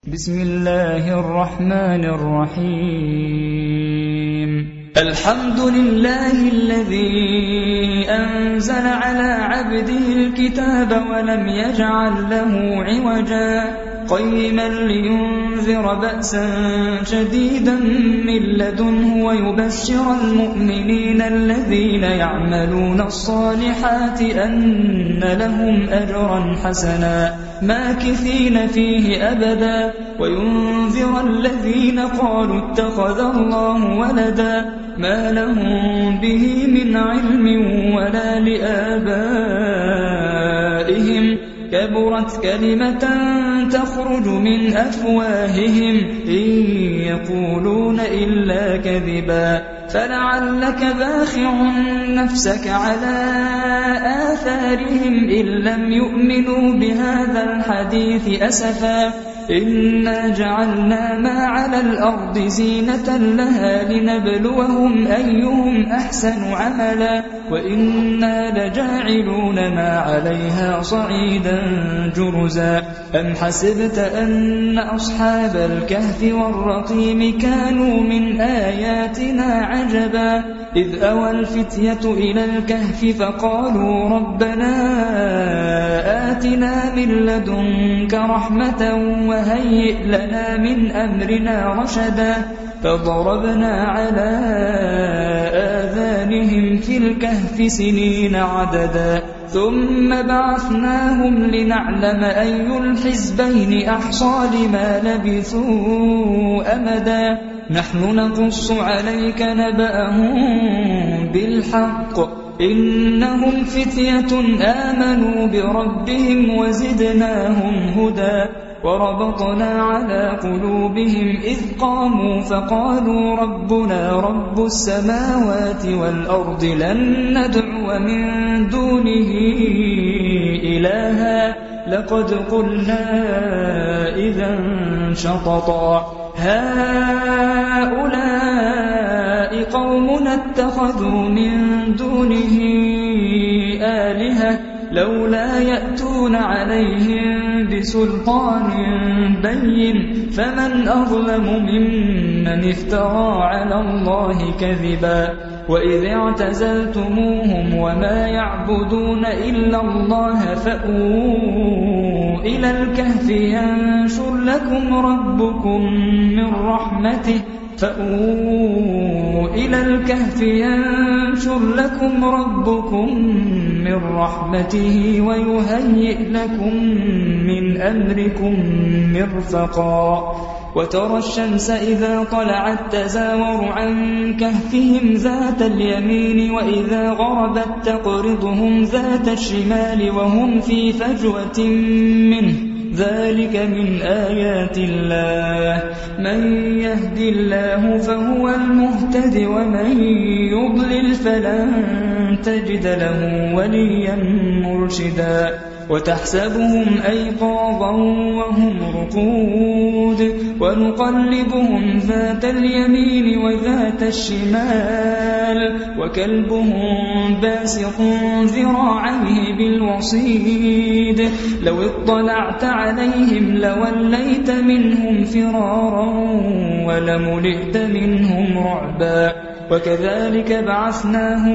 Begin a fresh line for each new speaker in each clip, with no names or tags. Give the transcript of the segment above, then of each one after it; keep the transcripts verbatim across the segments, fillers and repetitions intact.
بسم الله الرحمن الرحيم الحمد لله الذي أنزل على عبده الكتاب ولم يجعل له عوجا قيما لينذر بأسا شديدا من لدنه ويبشر المؤمنين الذين يعملون الصالحات أن لهم أجرا حسنا ماكثين فيه أبدا وينذر الذين قالوا اتخذ الله ولدا ما لهم به من علم ولا لآبائهم كبرت كلمة تخرج من أفواههم إن يقولون إلا كذبا فلعلك باخع نفسك على آثارهم إن لم يؤمنوا بهذا الحديث أسفا إنا جعلنا ما على الأرض زينة لها لنبلوهم أيهم أحسن عملا وإنا لجاعلون ما عليها صعيدا جرزا أم حسبت أن أصحاب الكهف والرقيم كانوا من آياتنا عجبا إذ أوى الفتية إلى الكهف فقالوا ربنا آتنا من لدنك رحمة وهيئ لنا من أمرنا رشدا فضربنا على آذانهم في الكهف سنين عددا ثم بعثناهم لنعلم أي الحزبين أحصى لما لبثوا أمدا نحن نقص عليك نبأهم بالحق إنهم فتية آمنوا بربهم وزدناهم هدى وربطنا على قلوبهم إذ قاموا فقالوا ربنا رب السماوات والأرض لن ندعو من دونه إلها لقد قلنا إذا شططا هؤلاء قومنا اتخذوا من دونه آلهة لولا يأتون عليهم بسلطان بين فمن أظلم ممن افترى على الله كذبا وإذ اعتزلتموهم وما يعبدون إلا الله فأووا إلى الكهف ينشر لكم ربكم من رحمته فأووا إلى الكهف ينشر لكم ربكم من رحمته ويهيئ لكم من أمركم مرفقا وترى الشمس إذا طلعت تزاور عن كهفهم ذات اليمين وإذا غربت تقرضهم ذات الشمال وهم في فجوة منه ذلك من آيات الله من يهد الله فهو المهتد ومن يضلل فلن تجد له وليا مرشدا وتحسبهم أيقاظا وهم رقود ونقلبهم ذات اليمين وذات الشمال وكلبهم باسط ذراعيه بالوصيد لو اطلعت عليهم لوليت منهم فرارا ولملئت منهم رعبا وكذلك بعثناهم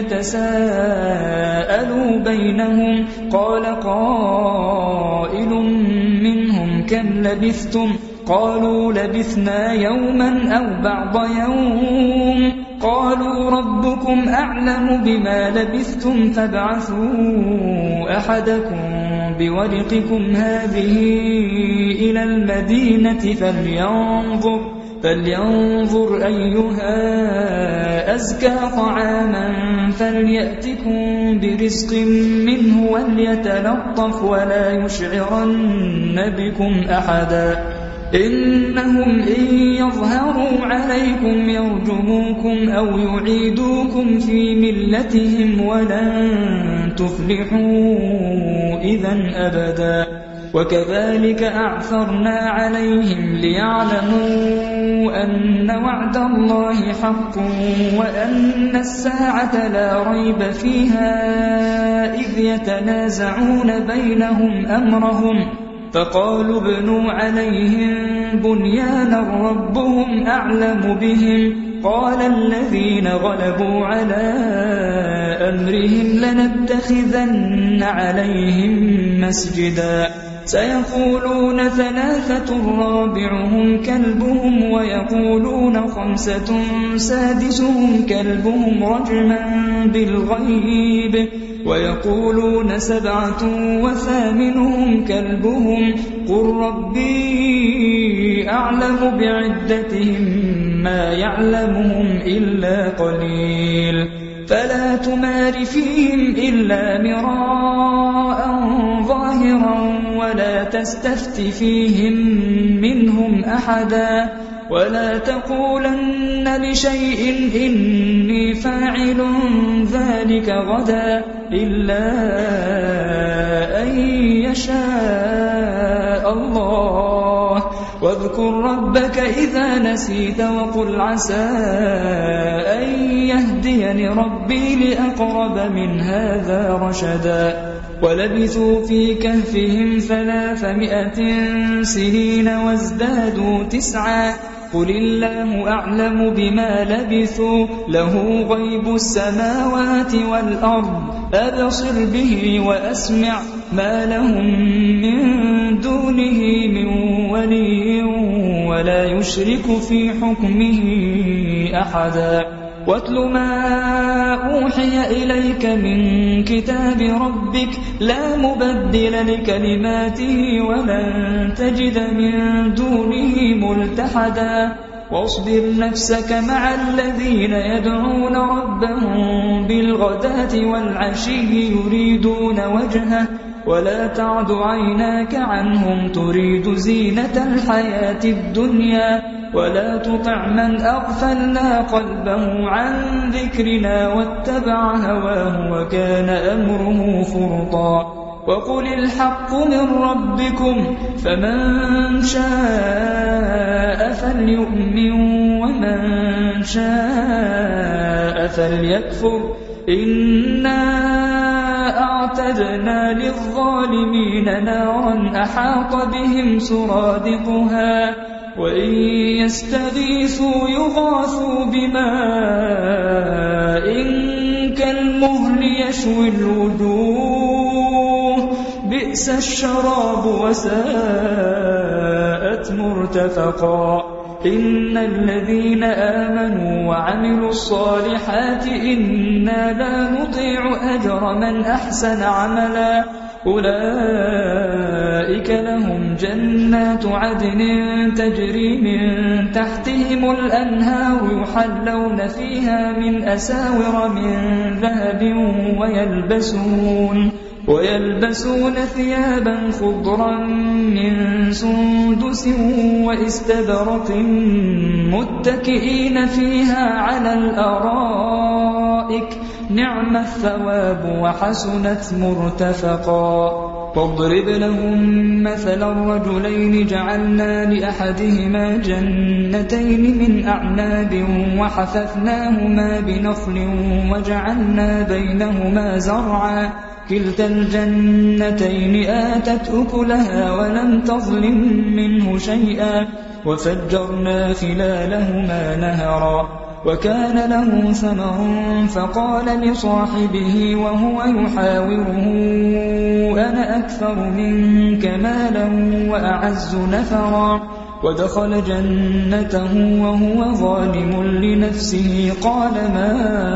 ليتساءلوا بينهم قال قائل منهم كم لبثتم قالوا لبثنا يوما أو بعض يوم قالوا ربكم أعلم بما لبثتم فابعثوا أحدكم بورقكم هذه إلى المدينة فلينظر فلينظر أيها أزكى طعاما فليأتكم برزق منه وليتلطف ولا يشعرن بكم أحدا إنهم إن يظهروا عليكم يرجموكم أو يعيدوكم في ملتهم ولن تفلحوا إذا أبدا وكذلك أعثرنا عليهم ليعلموا أن وعد الله حق وأن الساعة لا ريب فيها إذ يتنازعون بينهم أمرهم فقالوا ابنوا عليهم بنيانا ربهم أعلم بهم قال الذين غلبوا على أمرهم لنتخذن عليهم مسجدا سيقولون ثلاثة رابعهم كلبهم ويقولون خمسة سادسهم كلبهم رجما بالغيب ويقولون سبعة وثامنهم كلبهم قل ربي أعلم بعدتهم ما يعلمهم إلا قليل فلا تمار فيهم إلا مراء ظاهرا ولا تستفت فيهم منهم أحدا ولا تقولن لشيء إني فاعل ذلك غدا إلا أن يشاء الله واذكر ربك إذا نسيت وقل عسى أن يهديني ربي لأقرب من هذا رشدا ولبثوا في كهفهم ثلاثمائة سنين وازدادوا تسعا قل الله أعلم بما لبثوا له غيب السماوات والأرض أبصر به وأسمع ما لهم من دونه من ولي ولا يشرك في حكمه أحدا واتل ما أوحي إليك من كتاب ربك لا مبدل لكلماته ولن تجد من دونه ملتحدا واصبر نفسك مع الذين يدعون ربهم بالغداة والعشي يريدون وجهه ولا تعد عيناك عنهم تريد زينة الحياة الدنيا ولا تطع من أغفلنا قلبه عن ذكرنا واتبع هواه وكان أمره فرطا وقل الحق من ربكم فمن شاء فليؤمن ومن شاء فليكفر إنا أعتدنا للظالمين نارا أحاط بهم سرادقها وإن يستغيثوا يغاثوا بماء كالمهل يشوي الوجوه بئس الشراب وساءت مرتفقا إن الذين آمنوا وعملوا الصالحات إنا لا نضيع أجر من أحسن عملا أولئك لهم جنات عدن تجري من تحتهم الأنهار يحلون فيها من أساور من ذهب ويلبسون ويلبسون ثيابا خضرا من سندس واستبرق متكئين فيها على الأرائك نعم الثواب وحسنت مرتفقا واضرب لهم مثل الرجلين جعلنا لأحدهما جنتين من أعناب وحففناهما بنخل وجعلنا بينهما زرعا كلتا الجنتين آتت أكلها ولم تظلم منه شيئا وفجرنا خلالهما نهرا وكان له ثمر فقال لصاحبه وهو يحاوره أنا أكثر منك مالا وأعز نفرا ودخل جنته وهو ظالم لنفسه قال ما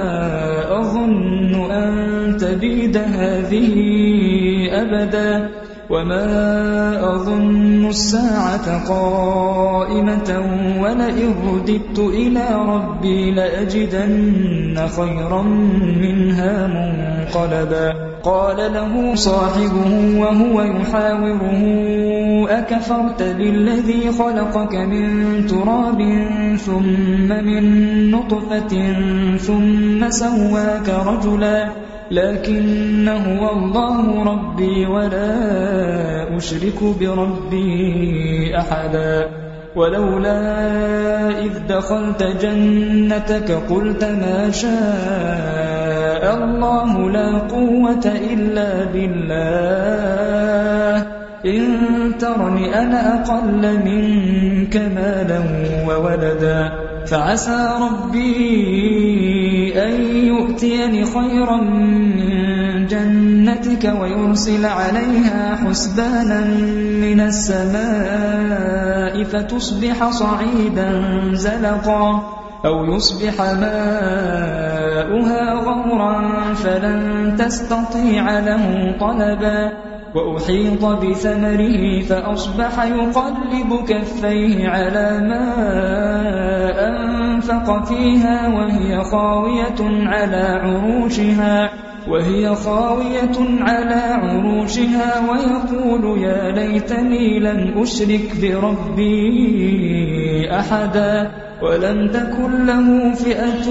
أظن أن تبيد هذه أبدا وما أظن الساعة قائمة ولئن رددت إلى ربي لأجدن خيرا منها منقلبا قال له صاحبه وهو يحاوره أكفرت بالذي خلقك من تراب ثم من نطفة ثم سواك رجلا لكن هو الله ربي ولا أشرك بربي أحدا ولولا إذ دخلت جنتك قلت ما شاء الله لا قوة إلا بالله إن ترني أنا أقل منك مالا وولدا فعسى ربي أن يؤتيني خيرا من جنتك ويرسل عليها حسبانا من السماء فتصبح صعيدا زلقا أو يصبح ماؤها غورا فلن تستطيع له طلبا وأحيط بثمره فأصبح يقلب كفيه على ما أنفق فيها وهي خاوية على عروشها وهي خاوية على عروشها ويقول يا ليتني لم أشرك بربي أحدا ولم تكن له فئة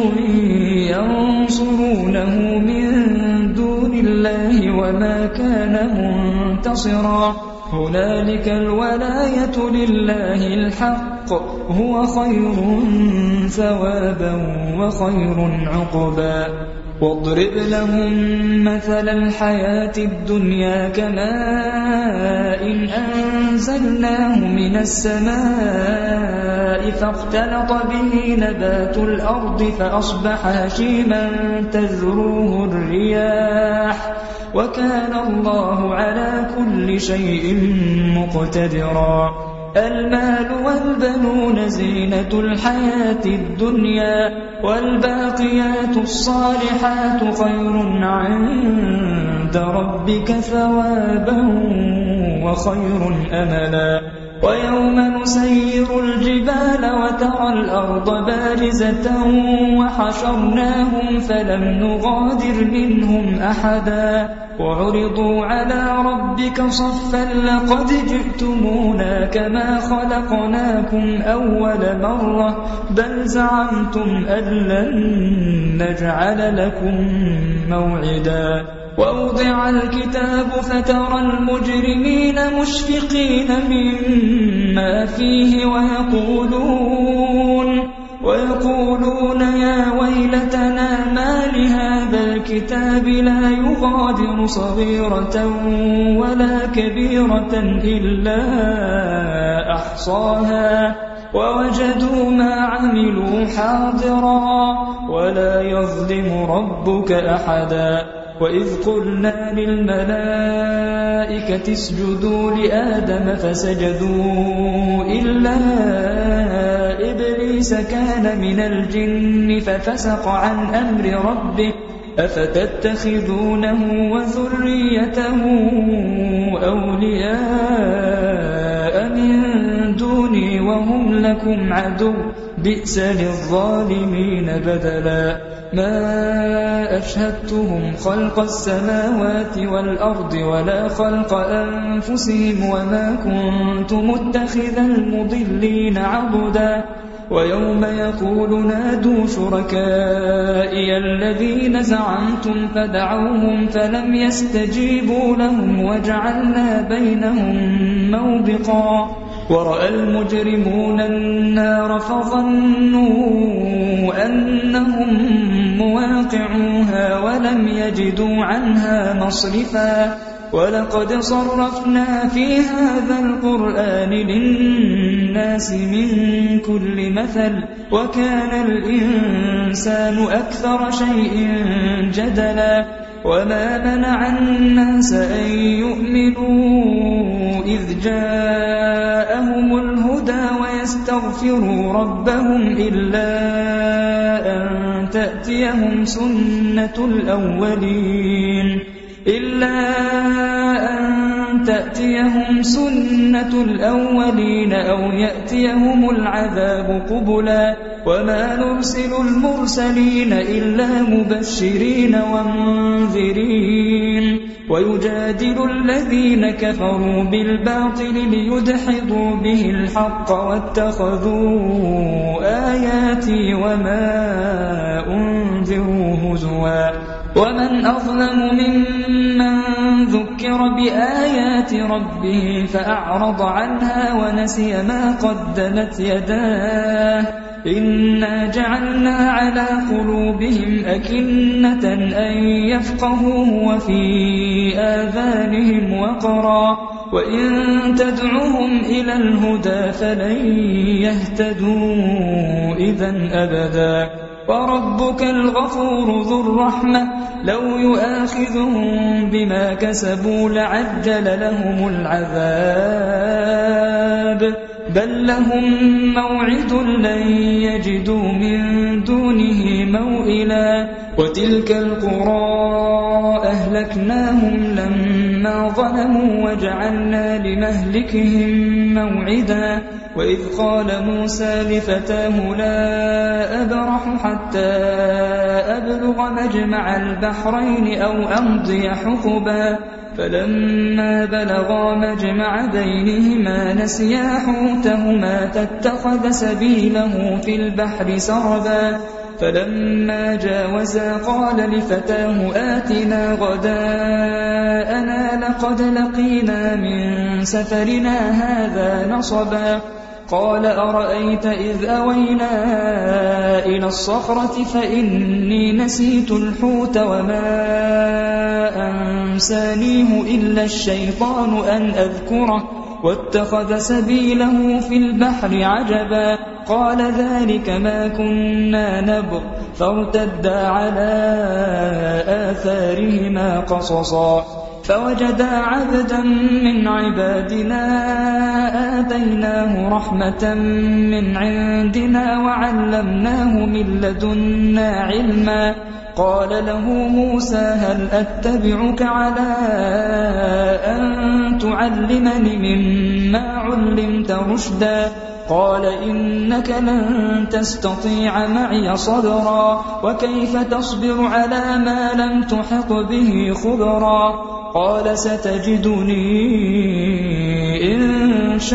ينصرونه من دون الله وما كان منتصرا هنالك الولاية لله الحق هو خير ثوابا وخير عقبا واضرب لهم مثل الحياة الدنيا كماء إن أنزلناه من السماء فاختلط به نبات الأرض فأصبح هشيما تذروه الرياح وكان الله على كل شيء مقتدرا المال والبنون زينة الحياة الدنيا والباقيات الصالحات خير عند ربك ثوابا وخير أملا ويوم نسير الجبال وترى الأرض بارزة وحشرناهم فلم نغادر منهم أحدا وعرضوا على ربك صفا لقد جئتمونا كما خلقناكم أول مرة بل زعمتم أن لن نجعل لكم موعدا ووضع الكتاب فترى المجرمين مشفقين مما فيه ويقولون ويقولون يا ويلتنا ما لهذا الكتاب لا يغادر صغيرة ولا كبيرة إلا أحصاها ووجدوا ما عملوا حاضرا ولا يظلم ربك أحدا وإذ قلنا للملائكة اسجدوا لآدم فسجدوا إلا إبليس كان من الجن ففسق عن أمر ربه أفتتخذونه وذريته أولياء من دوني وهم لكم عدو بئس للظالمين بدلا ما أشهدتهم خلق السماوات والأرض ولا خلق أنفسهم وما كنت متخذ المضلين عضدا ويوم يقول نادوا شركائي الذين زعمتم فدعوهم فلم يستجيبوا لهم وجعلنا بينهم موبقا ورأى المجرمون النار فظنوا أنهم مواقعوها ولم يجدوا عنها مصرفا ولقد صرفنا في هذا القرآن للناس من كل مثل وكان الإنسان أكثر شيء جدلا وما منع الناس أن يؤمنوا إذ جاءهم الهدى ويستغفروا ربهم إلا أن تأتيهم سنة الأولين إلا أن تأتيهم سنة الأولين أو يأتيهم العذاب قبلا وما نرسل المرسلين إلا مبشرين ومنذرين ويجادل الذين كفروا بالباطل ليدحضوا به الحق واتخذوا آياتي وما أنذروا هزوا ومن أظلم ممن ذكر بآيات ربه فأعرض عنها ونسي ما قدمت يداه إنا جعلنا على قلوبهم أكنة أن يفقهوه وفي آذانهم وقرا وإن تدعهم إلى الهدى فلن يهتدوا إذا أبدا وربك الغفور ذو الرحمة لو يؤاخذهم بما كسبوا لعجل لهم العذاب بل لهم موعد لن يجدوا من دونه موئلا وتلك القرى أهلكناهم لما ظلموا وجعلنا لمهلكهم موعدا وإذ قال موسى لفتاه لا أبرح حتى أبلغ مجمع البحرين أو أمضي حقبا فلما بلغا مجمع بينهما نسيا حوتهما فاتخذ سبيله في البحر سربا فلما جاوزا قال لفتاه آتنا غداءنا لقد لقينا من سفرنا هذا نصبا قال أرأيت إذ أوينا إلى الصخرة فإني نسيت الحوت وما أنسانيه إلا الشيطان أن أذكره واتخذ سبيله في البحر عجبا قال ذلك ما كنا نبغ فارتدا على آثارهما قصصا فوجدا عبدا من عبادنا آتيناه رحمة من عندنا وعلمناه من لدنا علما قال له موسى هل أتبعك على أن تعلمني مما علمت رشدا قال إنك لن تستطيع معي صبرا وكيف تصبر على ما لم تحط به خبرا قال ستجدني إن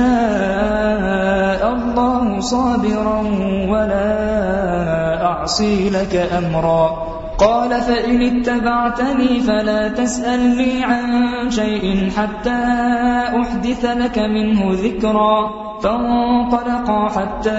شاء الله صابرا ولا أعصي لك أمرا قال فإن اتبعتني فلا تسألني عن شيء حتى أحدث لك منه ذكرا فانطلقا حتى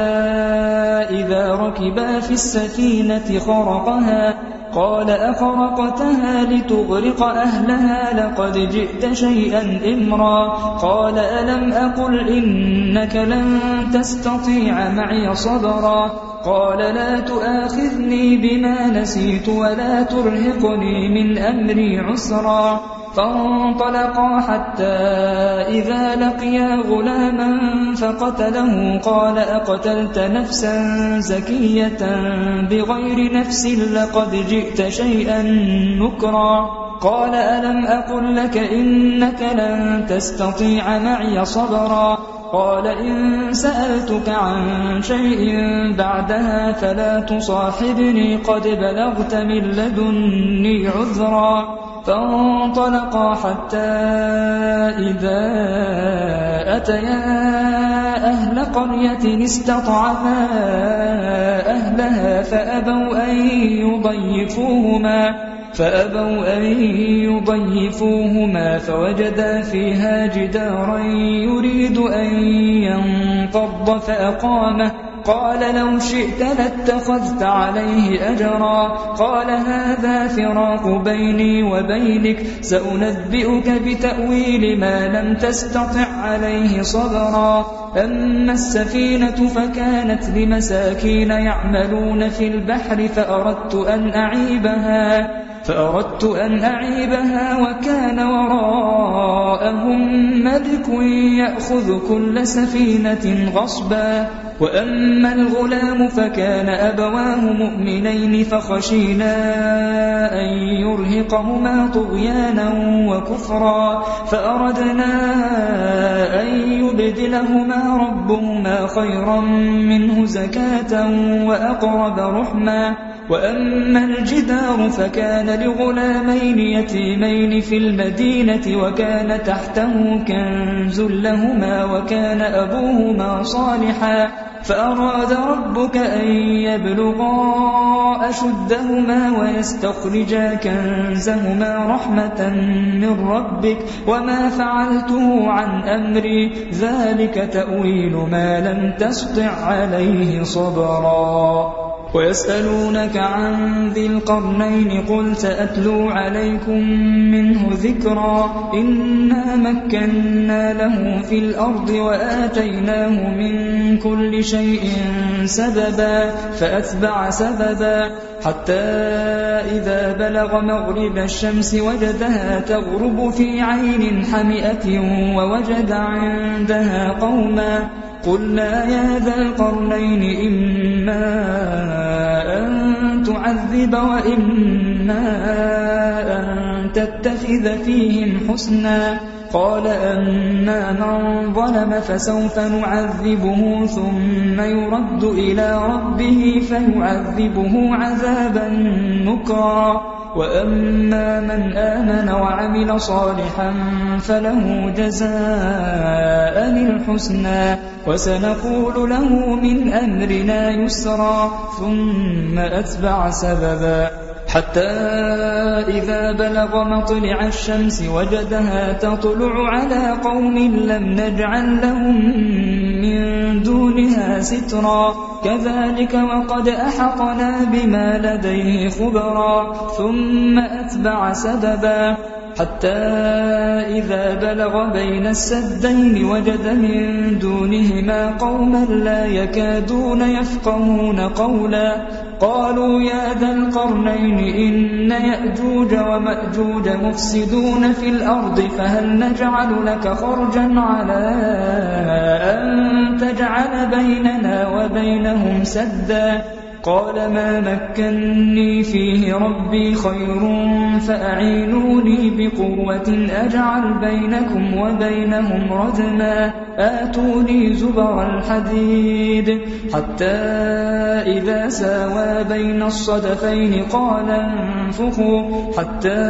إذا ركبا في السفينة خرقها قال أخرقتها لتغرق أهلها لقد جئت شيئا إمرا قال ألم أقل إنك لن تستطيع معي صبرا قال لا تؤاخذني بما نسيت ولا ترهقني من أمري عسرا فانطلقا حتى إذا لقيا غلاما فقتله قال أقتلت نفسا زكية بغير نفس لقد جئت شيئا نكرا قال ألم أقل لك إنك لن تستطيع معي صبرا قال إن سألتك عن شيء بعدها فلا تصاحبني قد بلغت من لدني عذرا فانطلقا حتى إذا أتيا أهل قرية استطعما أهلها فأبوا أن يضيفوهما فأبوا أن يضيفوهما فوجدا فيها جدارا يريد أن ينقض فأقامه قال لو شئت لاتخذت عليه أجرا قال هذا فراق بيني وبينك سأنبئك بتأويل ما لم تستطع عليه صبرا أما السفينة فكانت لمساكين يعملون في البحر فأردت أن أعيبها فأردت أن أعيبها وكان وراءهم ملك يأخذ كل سفينة غصبا وأما الغلام فكان أبواه مؤمنين فخشينا أن يرهقهما طغيانا وكفرا فأردنا أن يبدلهما ربهما خيرا منه زكاة وأقرب رحما وأما الجدار فكان لغلامين يتيمين في المدينة وكان تحته كنز لهما وكان أبوهما صالحا فأراد ربك أن يبلغا أشدهما ويستخرجا كنزهما رحمة من ربك وما فعلته عن أمري ذلك تأويل ما لم تسطع عليه صبرا ويسألونك عن ذي القرنين قل سأتلو عليكم منه ذكرا إنا مكنا له في الأرض وآتيناه من كل شيء سببا فأتبع سببا حتى إذا بلغ مغرب الشمس وجدها تغرب في عين حمئة ووجد عندها قوما قلنا يا ذا القرنين إما أن تعذب وإما أن تتخذ فيهم حسنا قال أما من ظلم فسوف نعذبه ثم يرد إلى ربه فيعذبه عذابا نكرا وأما من آمن وعمل صالحا فله جزاء الحسنى وسنقول له من أمرنا يسرا ثم أتبع سببا حتى إذا بلغ مطلع الشمس وجدها تطلع على قوم لم نجعل لهم من دونها سترا كذلك وقد أحطنا بما لديه خبرا ثم أتبع سببا حتى إذا بلغ بين السدين وجد من دونهما قوما لا يكادون يفقهون قولا قالوا يا ذا القرنين إن يأجوج ومأجوج مفسدون في الأرض فهل نجعل لك خرجا على أن تجعل بيننا وبينهم سدا قال ما مكني فيه ربي خير فأعينوني بقوة أجعل بينكم وبينهم ردما آتوني زبر الحديد حتى إذا ساوى بين الصدفين قال انفخوا حتى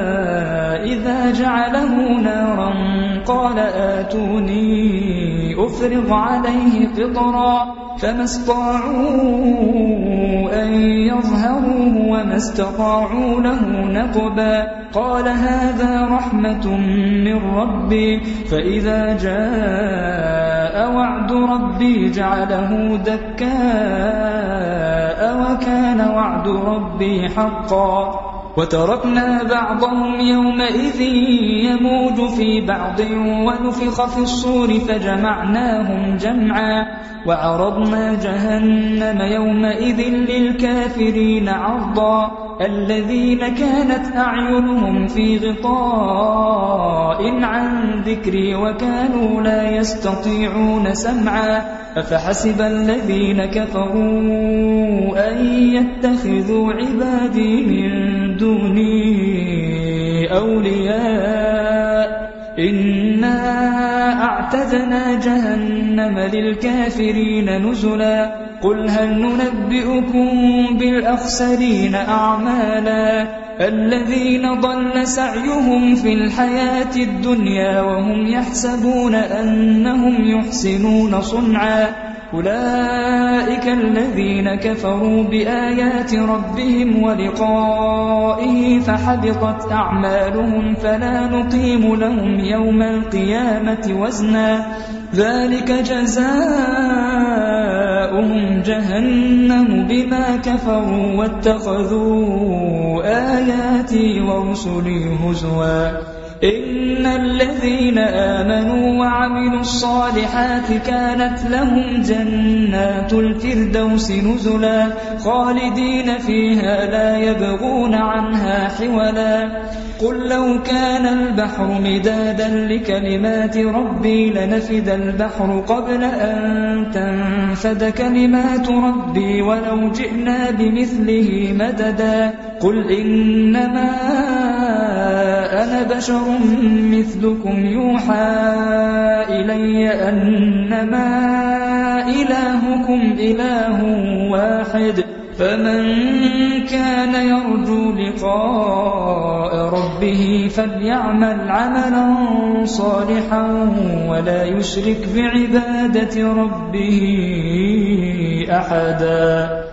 إذا جعله نارا قال آتوني أفرغ عليه قطرا فما استطاعوا أن يظهروه وما استطاعوا له نقبا قال هذا رحمة من ربي فإذا جاء وعد ربي جعله دكاء وكان وعد ربي حقا وتركنا بعضهم يومئذ يموج في بعض ونفخ في الصور فجمعناهم جمعا وعرضنا جهنم يومئذ للكافرين عرضا الذين كانت أعينهم في غطاء عن ذكري وكانوا لا يستطيعون سمعا أفحسب الذين كفروا أن يتخذوا عبادي من دوني أولياء إنا أعتدنا جهنم للكافرين نزلا قل هل ننبئكم بالأخسرين أعمالا الذين ضل سعيهم في الحياة الدنيا وهم يحسبون أنهم يحسنون صنعا أولئك الذين كفروا بآيات ربهم ولقائه فحبطت أعمالهم فلا نقيم لهم يوم القيامة وزنا ذلك جزاؤهم جهنم بما كفروا واتخذوا آياتي ورسلي هزوا إن الذين آمنوا وعملوا الصالحات كانت لهم جنات الفردوس نزلا خالدين فيها لا يبغون عنها حولا قل لو كان البحر مدادا لكلمات ربي لنفد البحر قبل أن تنفد كلمات ربي ولو جئنا بمثله مددا قل إنما أنا بشر مثلكم يوحى إلي أنما إلهكم إله واحد فمن كان يرجو لقاء ربه فليعمل عملا صالحا ولا يشرك بعبادة ربه أحدا.